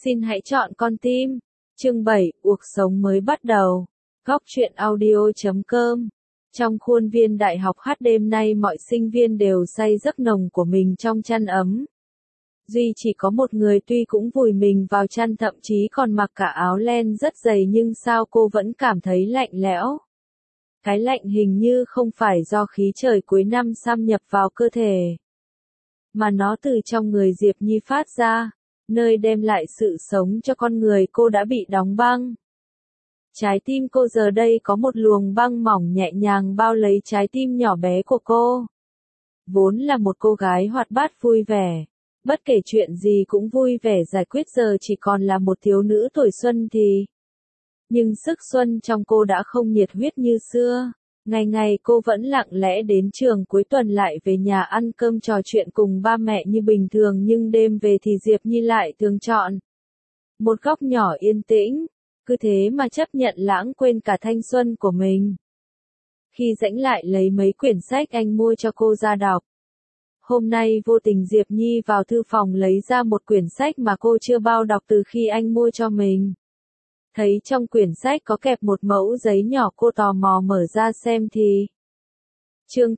Xin hãy chọn con tim. Chương 7, cuộc sống mới bắt đầu. Góc truyện audio.com. Trong khuôn viên đại học hát đêm nay mọi sinh viên đều say giấc nồng của mình trong chăn ấm. Duy chỉ có một người tuy cũng vùi mình vào chăn thậm chí còn mặc cả áo len rất dày nhưng sao cô vẫn cảm thấy lạnh lẽo. Cái lạnh hình như không phải do khí trời cuối năm xâm nhập vào cơ thể, mà nó từ trong người Diệp Nhi phát ra, nơi đem lại sự sống cho con người cô đã bị đóng băng. Trái tim cô giờ đây có một luồng băng mỏng nhẹ nhàng bao lấy trái tim nhỏ bé của cô. Vốn là một cô gái hoạt bát vui vẻ, bất kể chuyện gì cũng vui vẻ giải quyết, giờ chỉ còn là một thiếu nữ tuổi xuân thì. Nhưng sức xuân trong cô đã không nhiệt huyết như xưa. Ngày ngày cô vẫn lặng lẽ đến trường, cuối tuần lại về nhà ăn cơm trò chuyện cùng ba mẹ như bình thường, nhưng đêm về thì Diệp Nhi lại thường chọn một góc nhỏ yên tĩnh, cứ thế mà chấp nhận lãng quên cả thanh xuân của mình. Khi rảnh lại lấy mấy quyển sách anh mua cho cô ra đọc. Hôm nay vô tình Diệp Nhi vào thư phòng lấy ra một quyển sách mà cô chưa bao đọc từ khi anh mua cho mình. Thấy trong quyển sách có kẹp một mẫu giấy nhỏ, cô tò mò mở ra xem thì. Chương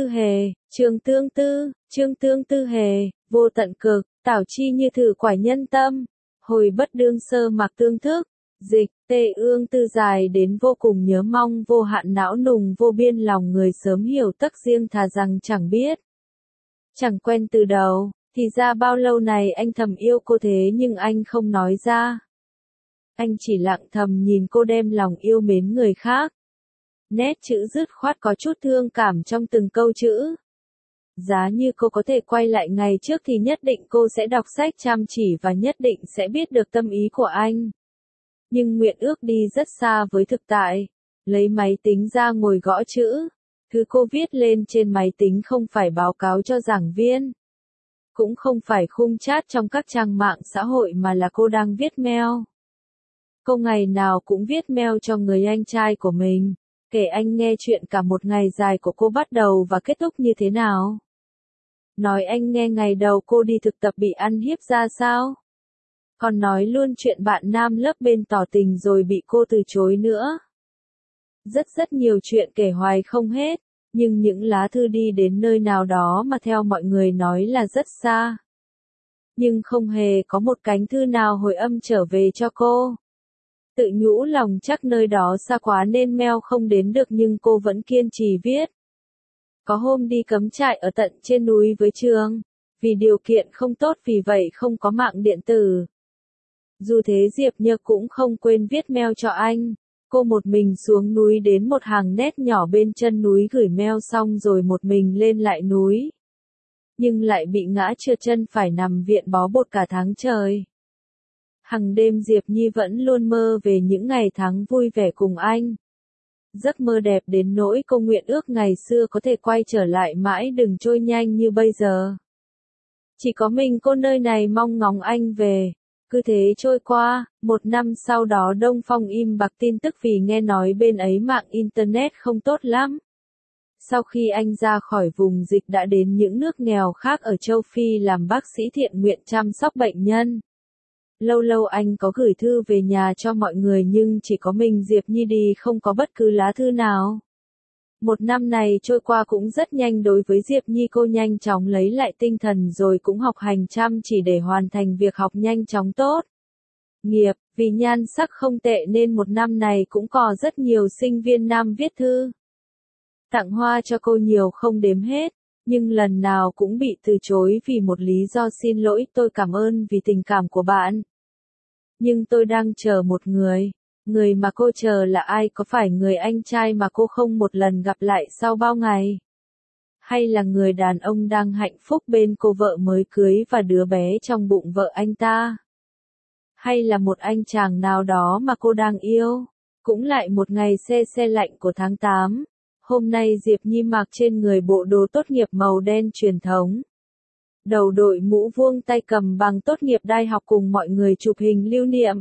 tương tư hề, vô tận cực, tảo chi như thử quải nhân tâm, hồi bất đương sơ mặc tương thức, dịch, tê ương tư dài đến vô cùng nhớ mong, vô hạn não nùng vô biên lòng người sớm hiểu tắc riêng thà rằng chẳng biết. Chẳng quen từ đầu, thì ra bao lâu này anh thầm yêu cô thế nhưng anh không nói ra. Anh chỉ lặng thầm nhìn cô đem lòng yêu mến người khác. Nét chữ dứt khoát có chút thương cảm trong từng câu chữ. Giá như cô có thể quay lại ngày trước thì nhất định cô sẽ đọc sách chăm chỉ và nhất định sẽ biết được tâm ý của anh. Nhưng nguyện ước đi rất xa với thực tại. Lấy máy tính ra ngồi gõ chữ. Thứ cô viết lên trên máy tính không phải báo cáo cho giảng viên. Cũng không phải khung chat trong các trang mạng xã hội mà là cô đang viết mail. Cô ngày nào cũng viết mail cho người anh trai của mình, kể anh nghe chuyện cả một ngày dài của cô bắt đầu và kết thúc như thế nào. Nói anh nghe ngày đầu cô đi thực tập bị ăn hiếp ra sao. Còn nói luôn chuyện bạn nam lớp bên tỏ tình rồi bị cô từ chối nữa. Rất nhiều chuyện kể hoài không hết, nhưng những lá thư đi đến nơi nào đó mà theo mọi người nói là rất xa. Nhưng không hề có một cánh thư nào hồi âm trở về cho cô. Tự nhủ lòng chắc nơi đó xa quá nên mail không đến được nhưng cô vẫn kiên trì viết. Có hôm đi cắm trại ở tận trên núi với trường, vì điều kiện không tốt vì vậy không có mạng điện tử. Dù thế Diệp Nhi cũng không quên viết mail cho anh. Cô một mình xuống núi đến một hàng nét nhỏ bên chân núi gửi mail xong rồi một mình lên lại núi. Nhưng lại bị ngã trượt chân phải nằm viện bó bột cả tháng trời. Hằng đêm Diệp Nhi vẫn luôn mơ về những ngày tháng vui vẻ cùng anh. Giấc mơ đẹp đến nỗi cô nguyện ước ngày xưa có thể quay trở lại mãi đừng trôi nhanh như bây giờ. Chỉ có mình cô nơi này mong ngóng anh về. Cứ thế trôi qua, một năm sau đó Đông Phong im bặt tin tức vì nghe nói bên ấy mạng Internet không tốt lắm. Sau khi anh ra khỏi vùng dịch đã đến những nước nghèo khác ở châu Phi làm bác sĩ thiện nguyện chăm sóc bệnh nhân. Lâu lâu anh có gửi thư về nhà cho mọi người nhưng chỉ có mình Diệp Nhi đi không có bất cứ lá thư nào. Một năm này trôi qua cũng rất nhanh đối với Diệp Nhi, cô nhanh chóng lấy lại tinh thần rồi cũng học hành chăm chỉ để hoàn thành việc học nhanh chóng tốt. Nghiệp, vì nhan sắc không tệ nên một năm này cũng có rất nhiều sinh viên nam viết thư. Tặng hoa cho cô nhiều không đếm hết, nhưng lần nào cũng bị từ chối vì một lý do xin lỗi tôi cảm ơn vì tình cảm của bạn. Nhưng tôi đang chờ một người. Người mà cô chờ là ai, có phải người anh trai mà cô không một lần gặp lại sau bao ngày? Hay là người đàn ông đang hạnh phúc bên cô vợ mới cưới và đứa bé trong bụng vợ anh ta? Hay là một anh chàng nào đó mà cô đang yêu? Cũng lại một ngày se lạnh của tháng 8. Hôm nay Diệp Nhi mặc trên người bộ đồ tốt nghiệp màu đen truyền thống. Đầu đội mũ vuông, tay cầm bằng tốt nghiệp đại học cùng mọi người chụp hình lưu niệm.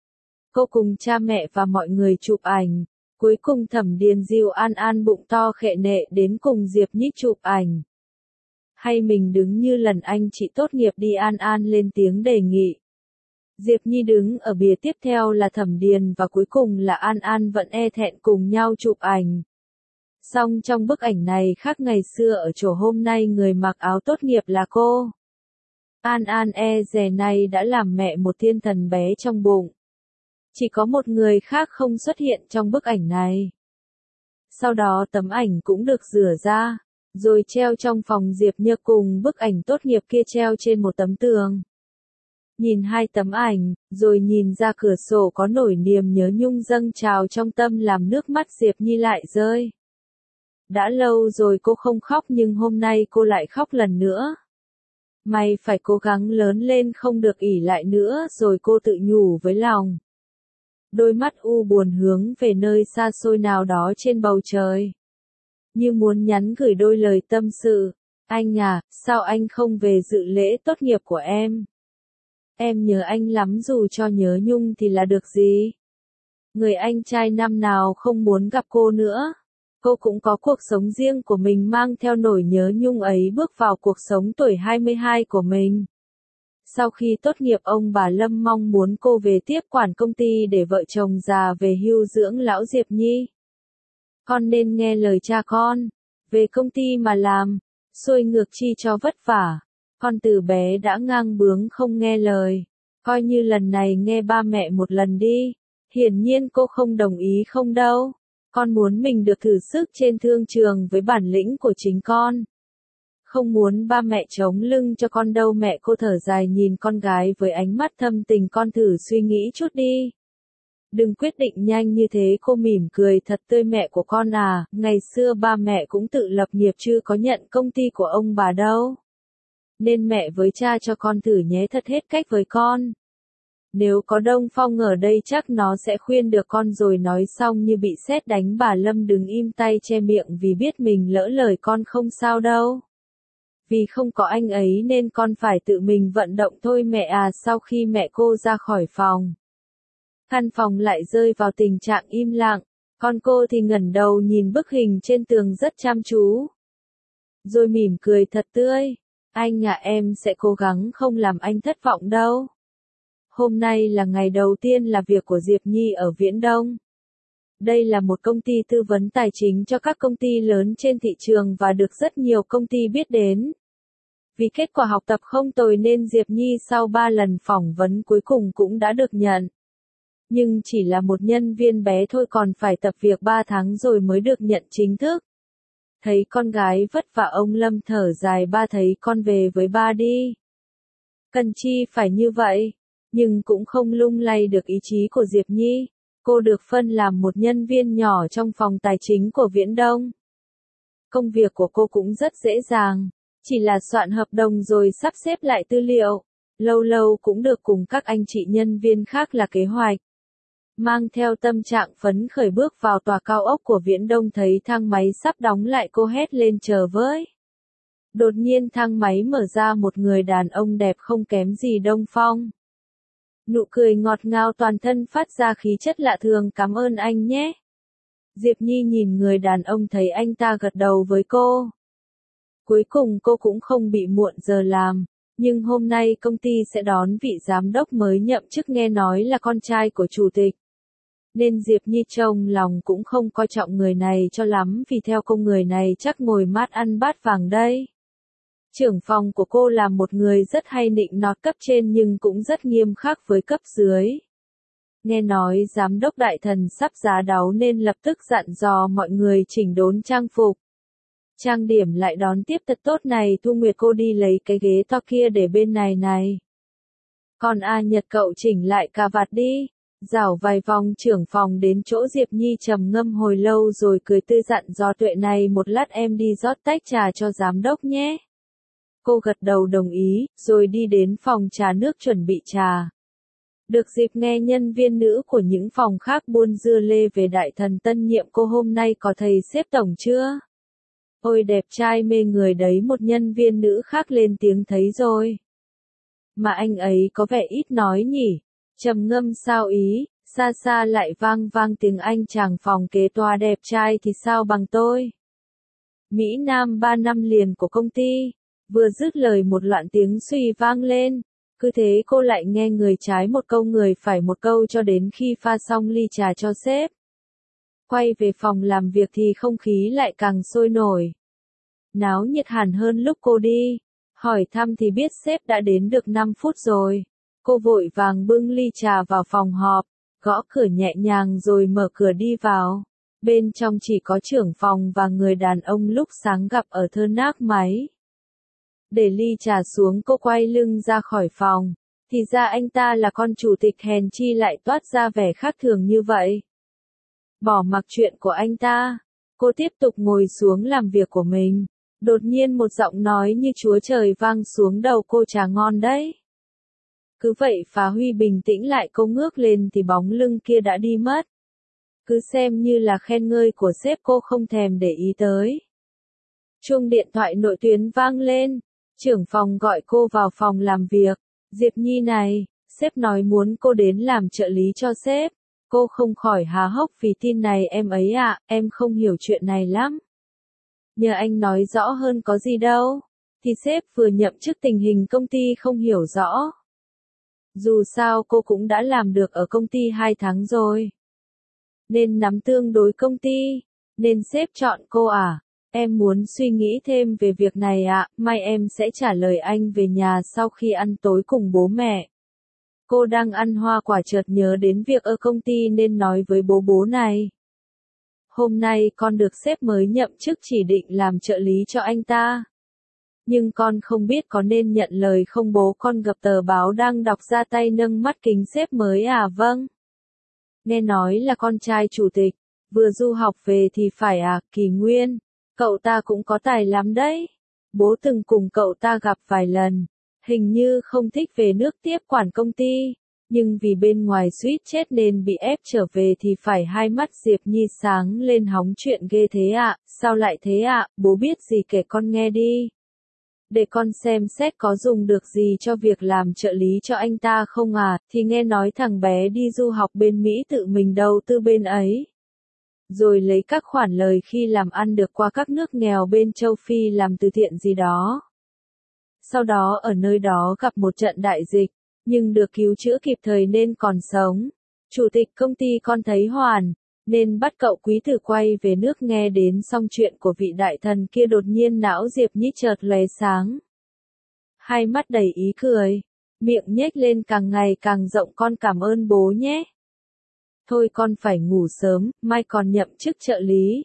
Cô cùng cha mẹ và mọi người chụp ảnh. Cuối cùng Thẩm Điền Diêu an bụng to khệ nệ đến cùng Diệp Nhi chụp ảnh. Hay mình đứng như lần anh chị tốt nghiệp đi, an lên tiếng đề nghị. Diệp Nhi đứng ở bìa tiếp theo là Thẩm Điền và cuối cùng là An An vẫn e thẹn cùng nhau chụp ảnh. Song trong bức ảnh này khác ngày xưa ở chỗ hôm nay người mặc áo tốt nghiệp là cô. An An e dè này đã làm mẹ một thiên thần bé trong bụng. Chỉ có một người khác không xuất hiện trong bức ảnh này. Sau đó tấm ảnh cũng được rửa ra, rồi treo trong phòng Diệp Như cùng bức ảnh tốt nghiệp kia treo trên một tấm tường. Nhìn hai tấm ảnh, rồi nhìn ra cửa sổ có nổi niềm nhớ nhung dâng trào trong tâm làm nước mắt Diệp Nhi lại rơi. Đã lâu rồi cô không khóc nhưng hôm nay cô lại khóc lần nữa. Mày phải cố gắng lớn lên không được ỷ lại nữa rồi cô tự nhủ với lòng. Đôi mắt u buồn hướng về nơi xa xôi nào đó trên bầu trời. Như muốn nhắn gửi đôi lời tâm sự. Anh à, sao anh không về dự lễ tốt nghiệp của em? Em nhớ anh lắm dù cho nhớ nhung thì là được gì? Người anh trai năm nào không muốn gặp cô nữa. Cô cũng có cuộc sống riêng của mình mang theo nỗi nhớ nhung ấy bước vào cuộc sống tuổi 22 của mình. Sau khi tốt nghiệp ông bà Lâm mong muốn cô về tiếp quản công ty để vợ chồng già về hưu dưỡng lão Diệp Nhi. Con nên nghe lời cha con, về công ty mà làm, xuôi ngược chi cho vất vả. Con từ bé đã ngang bướng không nghe lời, coi như lần này nghe ba mẹ một lần đi. Hiển nhiên cô không đồng ý không đâu. Con muốn mình được thử sức trên thương trường với bản lĩnh của chính con. Không muốn ba mẹ chống lưng cho con đâu mẹ cô thở dài nhìn con gái với ánh mắt thâm tình con thử suy nghĩ chút đi. Đừng quyết định nhanh như thế cô mỉm cười thật tươi mẹ của con à, ngày xưa ba mẹ cũng tự lập nghiệp chứ có nhận công ty của ông bà đâu. Nên mẹ với cha cho con thử nhé thật hết cách với con. Nếu có Đông Phong ở đây chắc nó sẽ khuyên được con rồi nói xong như bị sét đánh bà Lâm đứng im tay che miệng vì biết mình lỡ lời con không sao đâu. Vì không có anh ấy nên con phải tự mình vận động thôi mẹ à sau khi mẹ cô ra khỏi phòng. Căn phòng lại rơi vào tình trạng im lặng, con cô thì ngẩng đầu nhìn bức hình trên tường rất chăm chú. Rồi mỉm cười thật tươi, anh à em sẽ cố gắng không làm anh thất vọng đâu. Hôm nay là ngày đầu tiên làm việc của Diệp Nhi ở Viễn Đông. Đây là một công ty tư vấn tài chính cho các công ty lớn trên thị trường và được rất nhiều công ty biết đến. Vì kết quả học tập không tồi nên Diệp Nhi sau 3 lần phỏng vấn cuối cùng cũng đã được nhận. Nhưng chỉ là một nhân viên bé thôi còn phải tập việc 3 tháng rồi mới được nhận chính thức. Thấy con gái vất vả ông Lâm thở dài ba thấy con về với ba đi. Cần chi phải như vậy, nhưng cũng không lung lay được ý chí của Diệp Nhi. Cô được phân làm một nhân viên nhỏ trong phòng tài chính của Viễn Đông. Công việc của cô cũng rất dễ dàng, chỉ là soạn hợp đồng rồi sắp xếp lại tư liệu. Lâu lâu cũng được cùng các anh chị nhân viên khác là kế hoạch. Mang theo tâm trạng phấn khởi bước vào tòa cao ốc của Viễn Đông thấy thang máy sắp đóng lại cô hét lên chờ với. Đột nhiên thang máy mở ra một người đàn ông đẹp không kém gì Đông Phong. Nụ cười ngọt ngào toàn thân phát ra khí chất lạ thường cảm ơn anh nhé. Diệp Nhi nhìn người đàn ông thấy anh ta gật đầu với cô. Cuối cùng cô cũng không bị muộn giờ làm, nhưng hôm nay công ty sẽ đón vị giám đốc mới nhậm chức nghe nói là con trai của chủ tịch. Nên Diệp Nhi trong lòng cũng không coi trọng người này cho lắm vì theo cô người này chắc ngồi mát ăn bát vàng đây. Trưởng phòng của cô là một người rất hay nịnh nọt cấp trên nhưng cũng rất nghiêm khắc với cấp dưới. Nghe nói giám đốc đại thần sắp giá đáo nên lập tức dặn dò mọi người chỉnh đốn trang phục. Trang điểm lại đón tiếp thật tốt này Thu Nguyệt cô đi lấy cái ghế to kia để bên này này. Còn A Nhật cậu chỉnh lại cà vạt đi. Dảo vài vòng trưởng phòng đến chỗ Diệp Nhi trầm ngâm hồi lâu rồi cười tươi dặn dò Tuệ này một lát em đi rót tách trà cho giám đốc nhé. Cô gật đầu đồng ý, rồi đi đến phòng trà nước chuẩn bị trà. Được dịp nghe nhân viên nữ của những phòng khác buôn dưa lê về đại thần tân nhiệm cô hôm nay có thầy xếp tổng chưa? Ôi đẹp trai mê người đấy một nhân viên nữ khác lên tiếng thấy rồi. Mà anh ấy có vẻ ít nói nhỉ? Trầm ngâm sao ý, xa xa lại vang vang tiếng Anh chàng phòng kế toa đẹp trai thì sao bằng tôi. Mỹ Nam 3 năm liền của công ty, vừa dứt lời một loạt tiếng suy vang lên, Cứ thế cô lại nghe người trái một câu người phải một câu cho đến khi pha xong ly trà cho sếp. Quay về phòng làm việc thì không khí lại càng sôi nổi. Náo nhiệt hẳn hơn lúc cô đi. Hỏi thăm thì biết sếp đã đến được 5 phút rồi. Cô vội vàng bưng ly trà vào phòng họp, gõ cửa nhẹ nhàng rồi mở cửa đi vào. Bên trong chỉ có trưởng phòng và người đàn ông lúc sáng gặp ở thơ nác máy. Để ly trà xuống cô quay lưng ra khỏi phòng. Thì ra anh ta là con chủ tịch hèn chi lại toát ra vẻ khác thường như vậy. Bỏ mặc chuyện của anh ta, cô tiếp tục ngồi xuống làm việc của mình. Đột nhiên một giọng nói như chúa trời vang xuống đầu cô, trà ngon đấy. Cứ vậy phá huy bình tĩnh lại, cô ngước lên thì bóng lưng kia đã đi mất. Cứ xem như là khen ngợi của sếp cô không thèm để ý tới. Chuông điện thoại nội tuyến vang lên, trưởng phòng gọi cô vào phòng làm việc. Diệp Nhi này, sếp nói muốn cô đến làm trợ lý cho sếp. Cô không khỏi há hốc vì tin này em ấy ạ, em không hiểu chuyện này lắm. Nhờ anh nói rõ hơn có gì đâu. Thì sếp vừa nhậm chức tình hình công ty không hiểu rõ. Dù sao cô cũng đã làm được ở công ty 2 tháng rồi. Nên nắm tương đối công ty. Nên sếp chọn cô à? Em muốn suy nghĩ thêm về việc này ạ, mai em sẽ trả lời anh về nhà sau khi ăn tối cùng bố mẹ. Cô đang ăn hoa quả chợt nhớ đến việc ở công ty nên nói với bố này. Hôm nay con được sếp mới nhậm chức chỉ định làm trợ lý cho anh ta. Nhưng con không biết có nên nhận lời không bố, con gặp tờ báo đang đọc ra tay nâng mắt kính sếp mới à? Vâng. Nghe nói là con trai chủ tịch, vừa du học về thì phải à? Kỳ Nguyên, cậu ta cũng có tài lắm đấy. Bố từng cùng cậu ta gặp vài lần, hình như không thích về nước tiếp quản công ty. Nhưng vì bên ngoài suýt chết nên bị ép trở về thì phải. Hai mắt Diệp Nhi sáng lên, hóng chuyện ghê thế ạ, sao lại thế ạ, bố biết gì kể con nghe đi. Để con xem xét có dùng được gì cho việc làm trợ lý cho anh ta không à, thì nghe nói thằng bé đi du học bên Mỹ tự mình đầu tư bên ấy. Rồi lấy các khoản lời khi làm ăn được qua các nước nghèo bên châu Phi làm từ thiện gì đó. Sau đó ở nơi đó gặp một trận đại dịch. Nhưng được cứu chữa kịp thời nên còn sống. Chủ tịch công ty con thấy hoàn, nên bắt cậu quý tử quay về nước. Nghe đến xong chuyện của vị đại thần kia đột nhiên não Diệp Nhi chợt lóe sáng. Hai mắt đầy ý cười, miệng nhếch lên càng ngày càng rộng, con cảm ơn bố nhé. Thôi con phải ngủ sớm, mai còn nhậm chức trợ lý.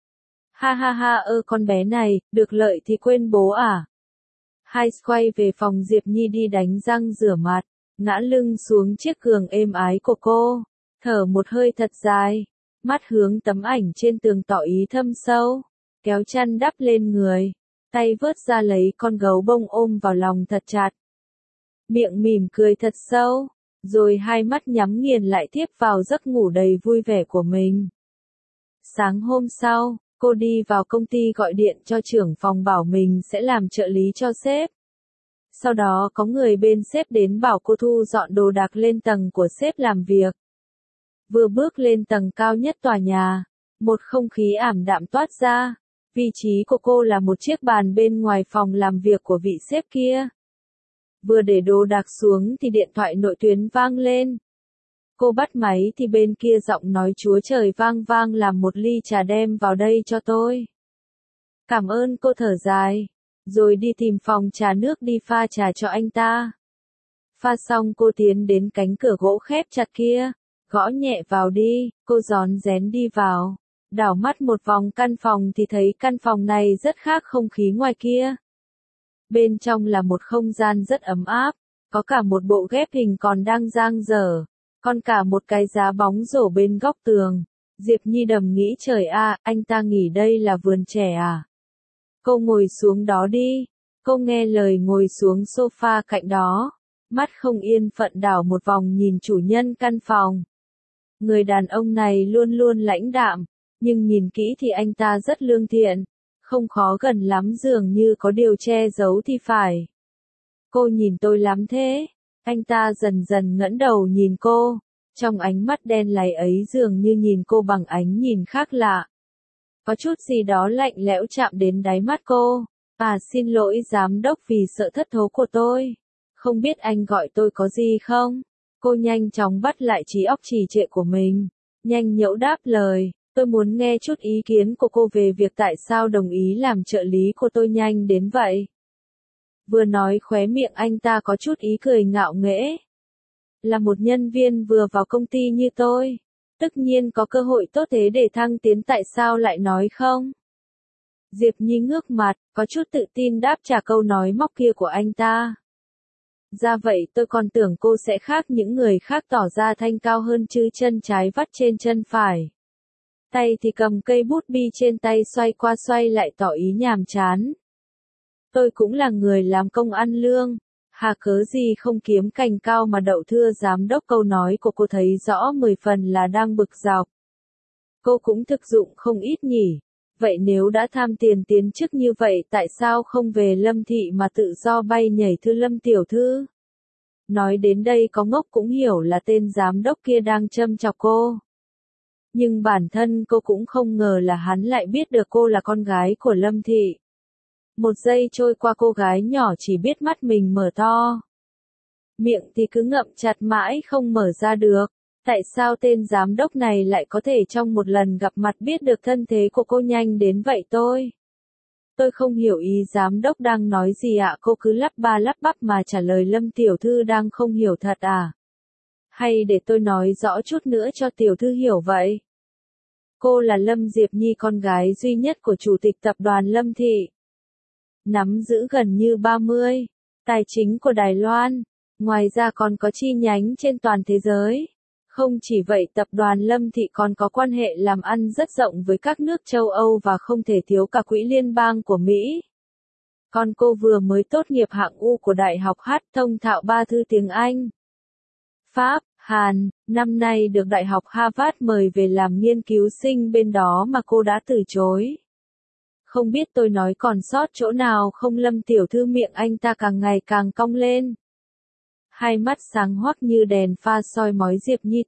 Ha ha ha, con bé này, được lợi thì quên bố à? Hai quay về phòng, Diệp Nhi đi đánh răng rửa mặt, ngã lưng xuống chiếc giường êm ái của cô, thở một hơi thật dài, mắt hướng tấm ảnh trên tường tỏ ý thâm sâu, kéo chăn đắp lên người, tay vớt ra lấy con gấu bông ôm vào lòng thật chặt. Miệng mỉm cười thật sâu, rồi hai mắt nhắm nghiền lại tiếp vào giấc ngủ đầy vui vẻ của mình. Sáng hôm sau, cô đi vào công ty gọi điện cho trưởng phòng bảo mình sẽ làm trợ lý cho sếp. Sau đó có người bên sếp đến bảo cô thu dọn đồ đạc lên tầng của sếp làm việc. Vừa bước lên tầng cao nhất tòa nhà, một không khí ảm đạm toát ra. Vị trí của cô là một chiếc bàn bên ngoài phòng làm việc của vị sếp kia. Vừa để đồ đạc xuống thì điện thoại nội tuyến vang lên. Cô bắt máy thì bên kia giọng nói chúa trời vang vang, làm một ly trà đem vào đây cho tôi. Cảm ơn, cô thở dài, rồi đi tìm phòng trà nước đi pha trà cho anh ta. Pha xong cô tiến đến cánh cửa gỗ khép chặt kia, gõ nhẹ vào đi, cô rón rén đi vào, đảo mắt một vòng căn phòng thì thấy căn phòng này rất khác không khí ngoài kia. Bên trong là một không gian rất ấm áp, có cả một bộ ghép hình còn đang dang dở. Còn cả một cái giá bóng rổ bên góc tường. Diệp Nhi đầm nghĩ trời a, anh ta nghỉ đây là vườn trẻ à? Cô ngồi xuống đó đi. Cô nghe lời ngồi xuống sofa cạnh đó. Mắt không yên phận đảo một vòng nhìn chủ nhân căn phòng. Người đàn ông này luôn luôn lãnh đạm, nhưng nhìn kỹ thì anh ta rất lương thiện. Không khó gần lắm, dường như có điều che giấu thì phải. Cô nhìn tôi lắm thế. Anh ta dần dần ngẩng đầu nhìn cô, trong ánh mắt đen láy ấy dường như nhìn cô bằng ánh nhìn khác lạ. Có chút gì đó lạnh lẽo chạm đến đáy mắt cô. À, xin lỗi giám đốc vì sợ thất thố của tôi. Không biết anh gọi tôi có gì không? Cô nhanh chóng bắt lại trí óc trì trệ của mình. Nhanh nhẩu đáp lời, tôi muốn nghe chút ý kiến của cô về việc tại sao đồng ý làm trợ lý của tôi nhanh đến vậy. Vừa nói khóe miệng anh ta có chút ý cười ngạo nghễ. Là một nhân viên vừa vào công ty như tôi, tất nhiên có cơ hội tốt thế để thăng tiến, tại sao lại nói không? Diệp Nhi ngước mặt, có chút tự tin đáp trả câu nói móc kia của anh ta. Ra vậy, tôi còn tưởng cô sẽ khác những người khác, tỏ ra thanh cao hơn chứ, chân trái vắt trên chân phải. Tay thì cầm cây bút bi trên tay xoay qua xoay lại, tỏ ý nhàm chán. Tôi cũng là người làm công ăn lương, hà cớ gì không kiếm cành cao mà đậu, thưa giám đốc. Câu nói của cô thấy rõ 10 phần là đang bực dọc. Cô cũng thực dụng không ít nhỉ. Vậy nếu đã tham tiền tiến chức như vậy, tại sao không về Lâm Thị mà tự do bay nhảy, thưa Lâm tiểu thư? Nói đến đây có ngốc cũng hiểu là tên giám đốc kia đang châm chọc cô. Nhưng bản thân cô cũng không ngờ là hắn lại biết được cô là con gái của Lâm Thị. Một giây trôi qua, cô gái nhỏ chỉ biết mắt mình mở to. Miệng thì cứ ngậm chặt mãi không mở ra được. Tại sao tên giám đốc này lại có thể trong một lần gặp mặt biết được thân thế của cô nhanh đến vậy? Tôi không hiểu ý giám đốc đang nói gì ạ. Cô cứ lắp ba lắp bắp mà trả lời, Lâm tiểu thư đang không hiểu thật à? Hay để tôi nói rõ chút nữa cho tiểu thư hiểu vậy? Cô là Lâm Diệp Nhi, con gái duy nhất của chủ tịch tập đoàn Lâm Thị. Nắm giữ gần như 30 tài chính của Đài Loan, ngoài ra còn có chi nhánh trên toàn thế giới. Không chỉ vậy, tập đoàn Lâm Thị còn có quan hệ làm ăn rất rộng với các nước châu Âu và không thể thiếu cả quỹ liên bang của Mỹ. Còn cô vừa mới tốt nghiệp hạng U của Đại học Hát, thông thạo 3 thư tiếng Anh, Pháp, Hàn, năm nay được Đại học Harvard mời về làm nghiên cứu sinh bên đó mà cô đã từ chối. Không biết tôi nói còn sót chỗ nào không Lâm tiểu thư? Miệng anh ta càng ngày càng cong lên. Hai mắt sáng hoắc như đèn pha soi mói Diệp Nhi.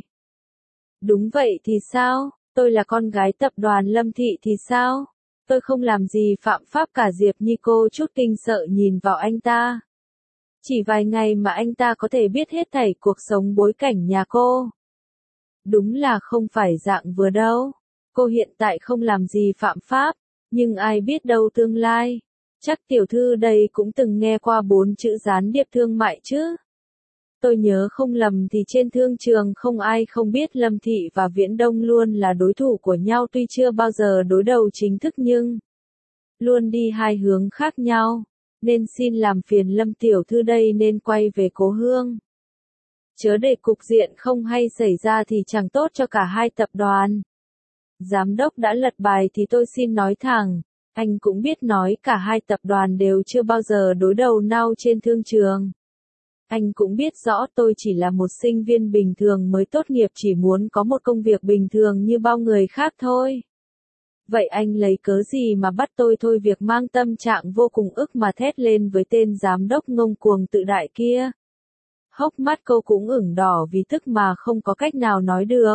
Đúng vậy thì sao? Tôi là con gái tập đoàn Lâm Thị thì sao? Tôi không làm gì phạm pháp cả. Diệp Nhi cô chút kinh sợ nhìn vào anh ta. Chỉ vài ngày mà anh ta có thể biết hết thảy cuộc sống bối cảnh nhà cô. Đúng là không phải dạng vừa đâu. Cô hiện tại không làm gì phạm pháp, nhưng ai biết đâu tương lai. Chắc tiểu thư đây cũng từng nghe qua 4 chữ gián điệp thương mại chứ. Tôi nhớ không lầm thì trên thương trường không ai không biết Lâm Thị và Viễn Đông luôn là đối thủ của nhau, tuy chưa bao giờ đối đầu chính thức nhưng luôn đi hai hướng khác nhau. Nên xin làm phiền Lâm tiểu thư đây nên quay về cố hương. Chớ để cục diện không hay xảy ra thì chẳng tốt cho cả hai tập đoàn. Giám đốc đã lật bài thì tôi xin nói thẳng, anh cũng biết nói cả hai tập đoàn đều chưa bao giờ đối đầu nhau trên thương trường. Anh cũng biết rõ tôi chỉ là một sinh viên bình thường mới tốt nghiệp, chỉ muốn có một công việc bình thường như bao người khác thôi. Vậy anh lấy cớ gì mà bắt tôi thôi việc? Mang tâm trạng vô cùng ức mà thét lên với tên giám đốc ngông cuồng tự đại kia. Hốc mắt cô cũng ửng đỏ vì tức mà không có cách nào nói được.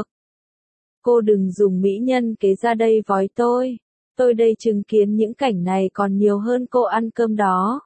Cô đừng dùng mỹ nhân kế ra đây vói tôi. Tôi đây chứng kiến những cảnh này còn nhiều hơn cô ăn cơm đó.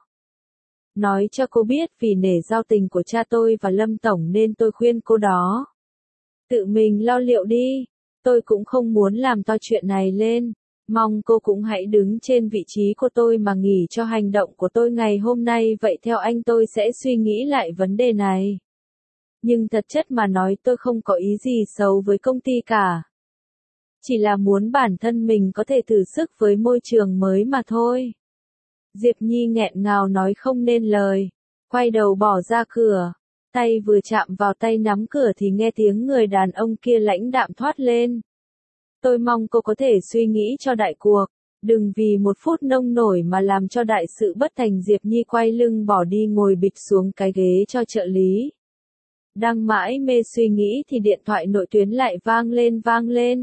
Nói cho cô biết, vì nể giao tình của cha tôi và Lâm Tổng nên tôi khuyên cô đó. Tự mình lo liệu đi. Tôi cũng không muốn làm to chuyện này lên. Mong cô cũng hãy đứng trên vị trí của tôi mà nghỉ cho hành động của tôi ngày hôm nay. Vậy theo anh tôi sẽ suy nghĩ lại vấn đề này. Nhưng thật chất mà nói tôi không có ý gì xấu với công ty cả. Chỉ là muốn bản thân mình có thể thử sức với môi trường mới mà thôi. Diệp Nhi nghẹn ngào nói không nên lời. Quay đầu bỏ ra cửa. Tay vừa chạm vào tay nắm cửa thì nghe tiếng người đàn ông kia lãnh đạm thoát lên. Tôi mong cô có thể suy nghĩ cho đại cuộc. Đừng vì một phút nông nổi mà làm cho đại sự bất thành. Diệp Nhi quay lưng bỏ đi, ngồi bịch xuống cái ghế cho trợ lý. Đang mãi mê suy nghĩ thì điện thoại nội tuyến lại vang lên.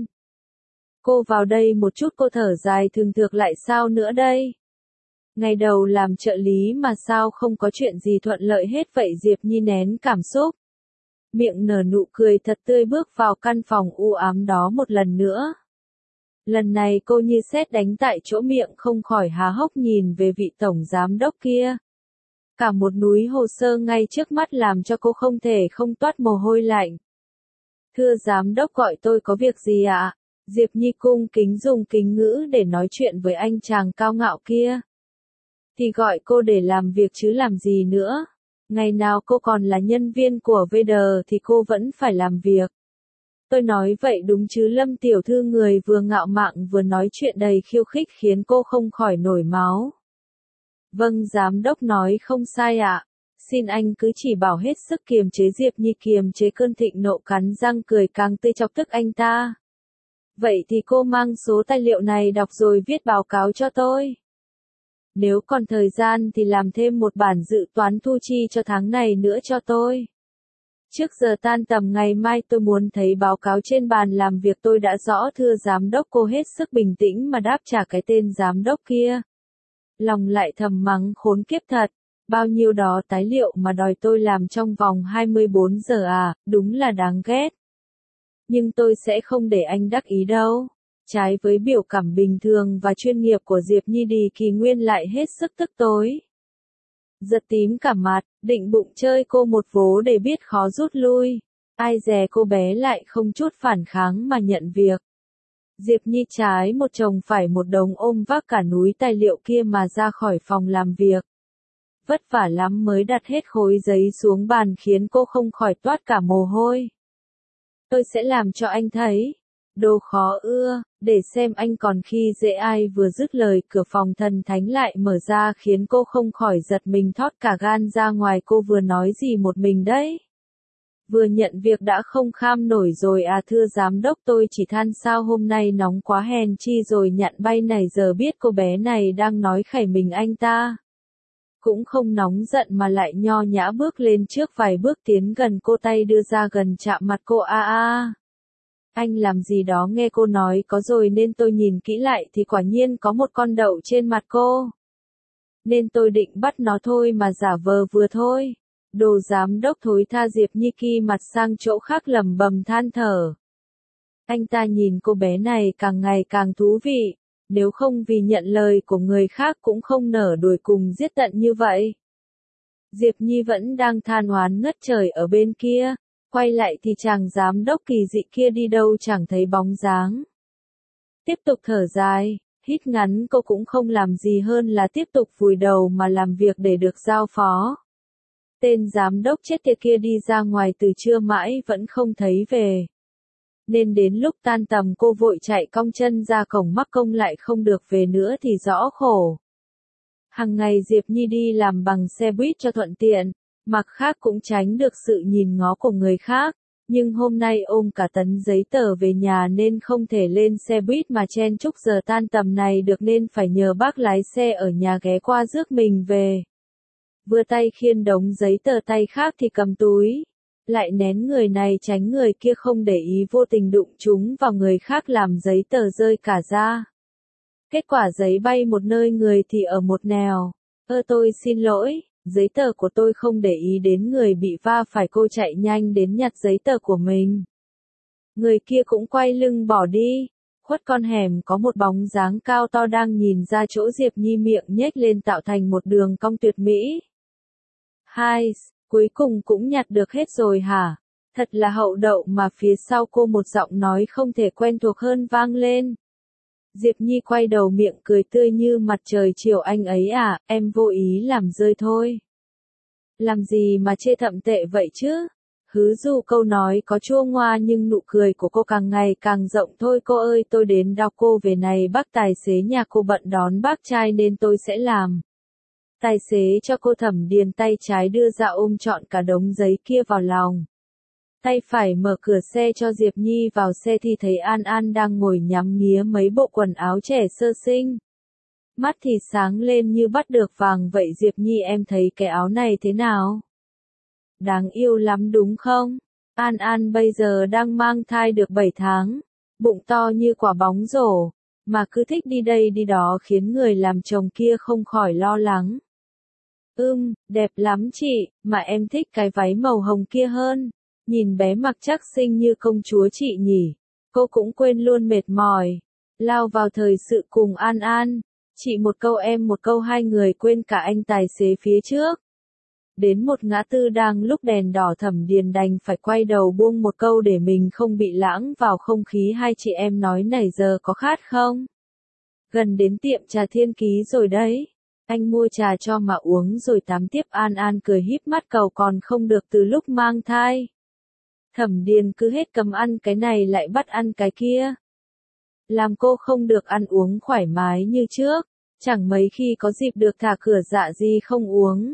Cô vào đây một chút, cô thở dài thường thượt, lại sao nữa đây? Ngày đầu làm trợ lý mà sao không có chuyện gì thuận lợi hết vậy? Diệp Nhi nén cảm xúc. Miệng nở nụ cười thật tươi bước vào căn phòng u ám đó một lần nữa. Lần này cô như sét đánh tại chỗ, miệng không khỏi há hốc nhìn về vị tổng giám đốc kia. Cả một núi hồ sơ ngay trước mắt làm cho cô không thể không toát mồ hôi lạnh. Thưa giám đốc gọi tôi có việc gì ạ? Diệp Nhi cung kính dùng kính ngữ để nói chuyện với anh chàng cao ngạo kia. Thì gọi cô để làm việc chứ làm gì nữa. Ngày nào cô còn là nhân viên của Vader thì cô vẫn phải làm việc. Tôi nói vậy đúng chứ Lâm tiểu thư người vừa ngạo mạn vừa nói chuyện đầy khiêu khích khiến cô không khỏi nổi máu. Vâng giám đốc nói không sai ạ. Xin anh cứ chỉ bảo hết sức kiềm chế Diệp Nhi kiềm chế cơn thịnh nộ cắn răng cười càng tươi chọc tức anh ta. Vậy thì cô mang số tài liệu này đọc rồi viết báo cáo cho tôi. Nếu còn thời gian thì làm thêm một bản dự toán thu chi cho tháng này nữa cho tôi. Trước giờ tan tầm ngày mai tôi muốn thấy báo cáo trên bàn làm việc tôi đã rõ thưa giám đốc cô hết sức bình tĩnh mà đáp trả cái tên giám đốc kia. Lòng lại thầm mắng khốn kiếp thật, bao nhiêu đó tài liệu mà đòi tôi làm trong vòng 24 giờ à, đúng là đáng ghét. Nhưng tôi sẽ không để anh đắc ý đâu. Trái với biểu cảm bình thường và chuyên nghiệp của Diệp Nhi Đì Kỳ Nguyên lại hết sức tức tối. Giật tím cả mặt, định bụng chơi cô một vố để biết khó rút lui. Ai dè cô bé lại không chút phản kháng mà nhận việc. Diệp Nhi trái một chồng phải một đống ôm vác cả núi tài liệu kia mà ra khỏi phòng làm việc. Vất vả lắm mới đặt hết khối giấy xuống bàn khiến cô không khỏi toát cả mồ hôi. Tôi sẽ làm cho anh thấy. Đồ khó ưa, để xem anh còn khi dễ ai vừa dứt lời cửa phòng thần thánh lại mở ra khiến cô không khỏi giật mình thót cả gan ra ngoài cô vừa nói gì một mình đấy. Vừa nhận việc đã không kham nổi rồi à thưa giám đốc tôi chỉ than sao hôm nay nóng quá hèn chi rồi nhận bay này giờ biết cô bé này đang nói khẩy mình anh ta. Cũng không nóng giận mà lại nho nhã bước lên trước vài bước tiến gần cô tay đưa ra gần chạm mặt cô Anh làm gì đó nghe cô nói có rồi nên tôi nhìn kỹ lại thì quả nhiên có một con đậu trên mặt cô. Nên tôi định bắt nó thôi mà giả vờ vừa thôi. Đồ giám đốc thối tha Diệp Nhi Kỳ mặt sang chỗ khác lẩm bẩm than thở. Anh ta nhìn cô bé này càng ngày càng thú vị. Nếu không vì nhận lời của người khác cũng không nở đuổi cùng giết tận như vậy. Diệp Nhi vẫn đang than oán ngất trời ở bên kia. Quay lại thì chàng giám đốc kỳ dị kia đi đâu chẳng thấy bóng dáng. Tiếp tục thở dài, hít ngắn cô cũng không làm gì hơn là tiếp tục vùi đầu mà làm việc để được giao phó. Tên giám đốc chết tiệt kia đi ra ngoài từ trưa mãi vẫn không thấy về. Nên đến lúc tan tầm cô vội chạy cong chân ra cổng mắc công lại không được về nữa thì rõ khổ. Hằng ngày Diệp Nhi đi làm bằng xe buýt cho thuận tiện. Mặt khác cũng tránh được sự nhìn ngó của người khác, nhưng hôm nay ôm cả tấn giấy tờ về nhà nên không thể lên xe buýt mà chen chúc giờ tan tầm này được nên phải nhờ bác lái xe ở nhà ghé qua rước mình về. Vừa tay khiêng đống giấy tờ tay khác thì cầm túi, lại nén người này tránh người kia không để ý vô tình đụng chúng vào người khác làm giấy tờ rơi cả ra. Kết quả giấy bay một nơi người thì ở một nẻo. Tôi xin lỗi. Giấy tờ của tôi không để ý đến người bị va phải cô chạy nhanh đến nhặt giấy tờ của mình. Người kia cũng quay lưng bỏ đi. Khuất con hẻm có một bóng dáng cao to đang nhìn ra chỗ Diệp Nhi miệng nhếch lên tạo thành một đường cong tuyệt mỹ. Hai, cuối cùng cũng nhặt được hết rồi hả? Thật là hậu đậu mà phía sau cô một giọng nói không thể quen thuộc hơn vang lên. Diệp Nhi quay đầu miệng cười tươi như mặt trời chiều anh ấy à, em vô ý làm rơi thôi. Làm gì mà chê thậm tệ vậy chứ? Hứ dù câu nói có chua ngoa nhưng nụ cười của cô càng ngày càng rộng thôi cô ơi tôi đến đọc cô về này bác tài xế nhà cô bận đón bác trai nên tôi sẽ làm. Tài xế cho cô Thẩm Điền tay trái đưa ra ôm trọn cả đống giấy kia vào lòng. Tay phải mở cửa xe cho Diệp Nhi vào xe thì thấy An An đang ngồi nhắm nghía mấy bộ quần áo trẻ sơ sinh. Mắt thì sáng lên như bắt được vàng vậy Diệp Nhi em thấy cái áo này thế nào? Đáng yêu lắm đúng không? An An bây giờ đang mang thai được 7 tháng, bụng to như quả bóng rổ, mà cứ thích đi đây đi đó khiến người làm chồng kia không khỏi lo lắng. Đẹp lắm chị, mà em thích cái váy màu hồng kia hơn. Nhìn bé mặc chắc xinh như công chúa chị nhỉ. Cô cũng quên luôn mệt mỏi. Lao vào thời sự cùng An An. Chị một câu em một câu hai người quên cả anh tài xế phía trước. Đến một ngã tư đang lúc đèn đỏ Thẩm Điền đành phải quay đầu buông một câu để mình không bị lãng vào không khí. Hai chị em nói này giờ có khát không? Gần đến tiệm trà Thiên Ký rồi đấy. Anh mua trà cho mà uống rồi tắm tiếp. An An cười híp mắt cầu còn không được từ lúc mang thai. Thẩm Điền cứ hết cấm ăn cái này lại bắt ăn cái kia. Làm cô không được ăn uống thoải mái như trước. Chẳng mấy khi có dịp được thả cửa dạ gì không uống.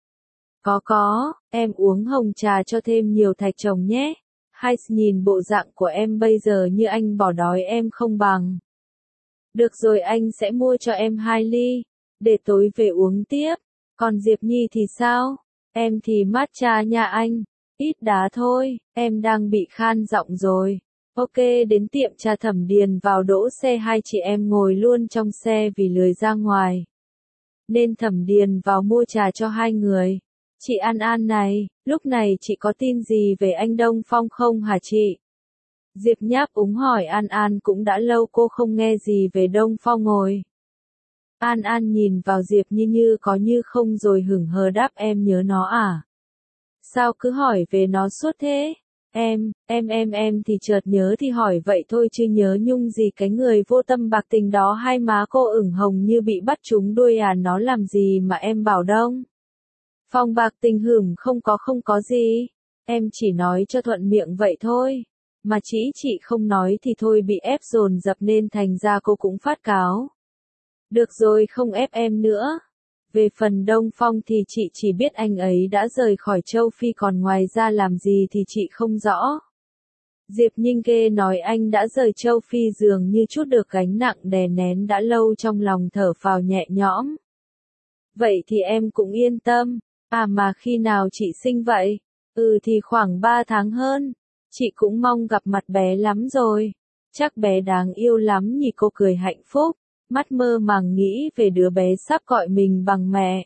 Có, em uống hồng trà cho thêm nhiều thạch chồng nhé. Hay nhìn bộ dạng của em bây giờ như anh bỏ đói em không bằng. Được rồi anh sẽ mua cho em 2 ly, để tối về uống tiếp. Còn Diệp Nhi thì sao? Em thì matcha nhà anh, ít đá thôi, em đang bị khan giọng rồi. Ok đến tiệm trà Thẩm Điền vào đỗ xe hai chị em ngồi luôn trong xe vì lười ra ngoài. Nên Thẩm Điền vào mua trà cho hai người. Chị An An này, lúc này chị có tin gì về anh Đông Phong không hả chị? Diệp Nháp úng hỏi An An cũng đã lâu cô không nghe gì về Đông Phong rồi. An An nhìn vào Diệp như có như không rồi hững hờ đáp em nhớ nó à? Sao cứ hỏi về nó suốt thế? Em thì chợt nhớ thì hỏi vậy thôi chứ nhớ nhung gì cái người vô tâm bạc tình đó. Hai má cô ửng hồng như bị bắt trúng đuôi à, nó làm gì mà em bảo Đông Phong bạc tình hửng không có gì. Em chỉ nói cho thuận miệng vậy thôi. Mà chị không nói thì thôi bị ép dồn dập nên thành ra cô cũng phát cáo. Được rồi không ép em nữa. Về phần Đông Phong thì chị chỉ biết anh ấy đã rời khỏi châu Phi còn ngoài ra làm gì thì chị không rõ. Diệp Ninh Kê nói anh đã rời châu Phi dường như chút được gánh nặng đè nén đã lâu trong lòng thở phào nhẹ nhõm. Vậy thì em cũng yên tâm. À mà khi nào chị sinh vậy? Thì khoảng 3 tháng hơn. Chị cũng mong gặp mặt bé lắm rồi. Chắc bé đáng yêu lắm nhỉ, cô cười hạnh phúc. Mắt mơ màng nghĩ về đứa bé sắp gọi mình bằng mẹ.